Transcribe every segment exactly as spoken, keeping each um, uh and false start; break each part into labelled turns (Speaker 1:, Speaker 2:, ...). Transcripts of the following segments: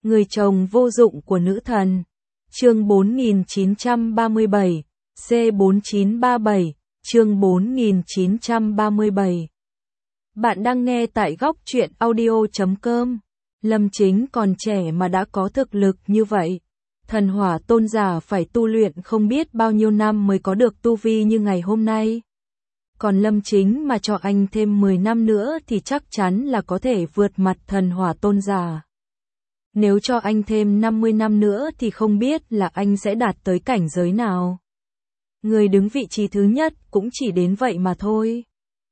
Speaker 1: Người chồng vô dụng của nữ thần. Chương bốn nghìn chín trăm ba mươi bảy, C bốn chín ba bảy, chương bốn nghìn chín trăm ba mươi bảy. Bạn đang nghe tại góc truyện audio chấm com. Lâm Chính còn trẻ mà đã có thực lực như vậy. Thần hỏa tôn giả phải tu luyện không biết bao nhiêu năm mới có được tu vi như ngày hôm nay. Còn Lâm Chính mà cho anh thêm mười năm nữa thì chắc chắn là có thể vượt mặt thần hỏa tôn giả. Nếu cho anh thêm năm mươi năm nữa thì không biết là anh sẽ đạt tới cảnh giới nào. Người đứng vị trí thứ nhất cũng chỉ đến vậy mà thôi.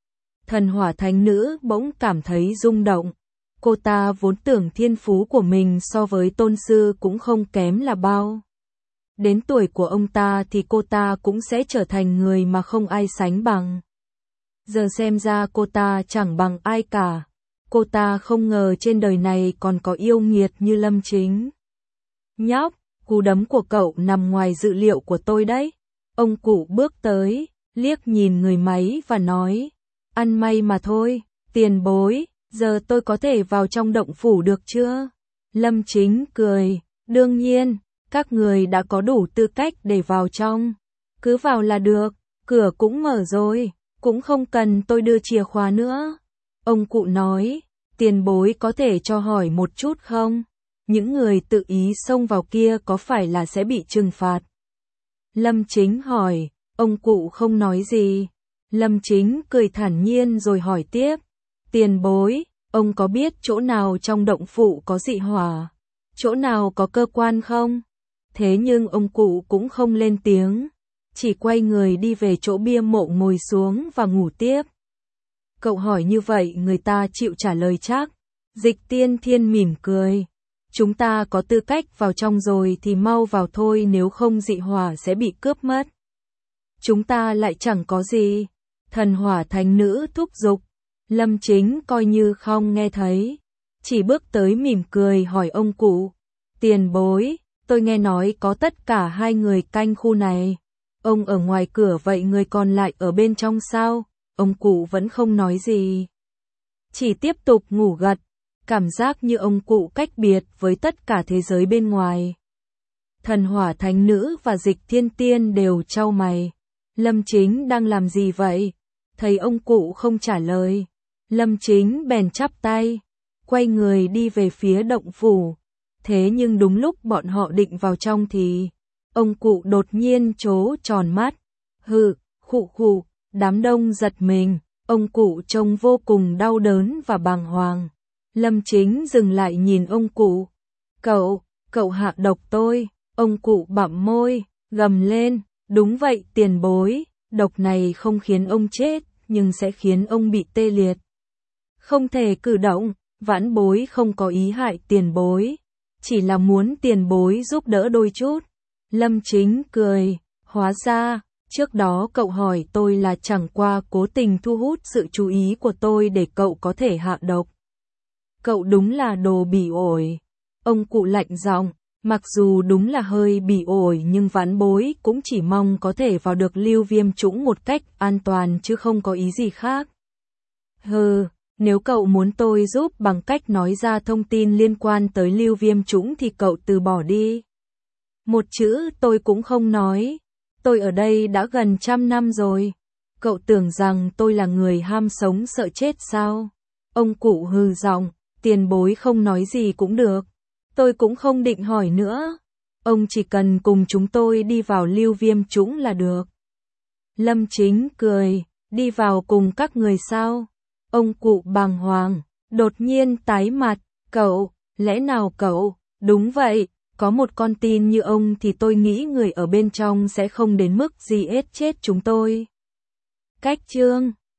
Speaker 1: Thần hỏa thánh nữ bỗng cảm thấy rung động. Cô ta vốn tưởng thiên phú của mình so với tôn sư cũng không kém là bao. Đến tuổi của ông ta thì cô ta cũng sẽ trở thành người mà không ai sánh bằng. Giờ xem ra cô ta chẳng bằng ai cả. Cô ta không ngờ trên đời này còn có yêu nghiệt như Lâm Chính. Nhóc, cú đấm của cậu nằm ngoài dự liệu của tôi đấy. Ông cụ bước tới, liếc nhìn người máy và nói, ăn may mà thôi, tiền bối, giờ tôi có thể vào trong động phủ được chưa? Lâm Chính cười, đương nhiên, các người đã có đủ tư cách để vào trong. Cứ vào là được, cửa cũng mở rồi, cũng không cần tôi đưa chìa khóa nữa. Ông cụ nói, tiền bối có thể cho hỏi một chút không? Những người tự ý xông vào kia có phải là sẽ bị trừng phạt? Lâm Chính hỏi, ông cụ không nói gì. Lâm Chính cười thản nhiên rồi hỏi tiếp, tiền bối, ông có biết chỗ nào trong động phủ có dị hỏa? Chỗ nào có cơ quan không? Thế nhưng ông cụ cũng không lên tiếng, chỉ quay người đi về chỗ bia mộ ngồi xuống và ngủ tiếp. Cậu hỏi như vậy người ta chịu trả lời chắc. Dịch Tiên Thiên mỉm cười. Chúng ta có tư cách vào trong rồi thì mau vào thôi, nếu không dị hỏa sẽ bị cướp mất. Chúng ta lại chẳng có gì. Thần hỏa thánh nữ thúc giục. Lâm Chính coi như không nghe thấy. Chỉ bước tới mỉm cười hỏi ông cụ. Tiền bối, tôi nghe nói có tất cả hai người canh khu này. Ông ở ngoài cửa vậy người còn lại ở bên trong sao? Ông cụ vẫn không nói gì. Chỉ tiếp tục ngủ gật. Cảm giác như ông cụ cách biệt với tất cả thế giới bên ngoài. Thần hỏa thánh nữ và Dịch Thiên Tiên đều chau mày. Lâm Chính đang làm gì vậy? Thấy ông cụ không trả lời. Lâm Chính bèn chắp tay. Quay người đi về phía động phủ. Thế nhưng đúng lúc bọn họ định vào trong thì ông cụ đột nhiên trố tròn mắt. Hừ, khụ khụ, đám đông giật mình. Ông cụ trông vô cùng đau đớn và bàng hoàng. Lâm Chính dừng lại nhìn ông cụ. Cậu, cậu hạ độc tôi. Ông cụ bặm môi, gầm lên. Đúng vậy tiền bối, độc này không khiến ông chết, nhưng sẽ khiến ông bị tê liệt. Không thể cử động, vãn bối không có ý hại tiền bối. Chỉ là muốn tiền bối giúp đỡ đôi chút. Lâm Chính cười, hóa ra, trước đó cậu hỏi tôi là chẳng qua cố tình thu hút sự chú ý của tôi để cậu có thể hạ độc. Cậu đúng là đồ bỉ ổi. Ông cụ lạnh giọng, mặc dù đúng là hơi bỉ ổi nhưng vãn bối cũng chỉ mong có thể vào được Lưu Viêm Chũng một cách an toàn chứ không có ý gì khác. Hừ, nếu cậu muốn tôi giúp bằng cách nói ra thông tin liên quan tới Lưu Viêm Chũng thì cậu từ bỏ đi. Một chữ tôi cũng không nói. Tôi ở đây đã gần trăm năm rồi. Cậu tưởng rằng tôi là người ham sống sợ chết sao? Ông cụ hừ giọng, tiền bối không nói gì cũng được. Tôi cũng không định hỏi nữa. Ông chỉ cần cùng chúng tôi đi vào Lưu Viêm Chũng là được. Lâm Chính cười, đi vào cùng các người sao? Ông cụ bàng hoàng, đột nhiên tái mặt, cậu, lẽ nào cậu? Đúng vậy, có một con tin như ông thì tôi nghĩ người ở bên trong sẽ không đến mức gì ết chết chúng tôi. Cách chương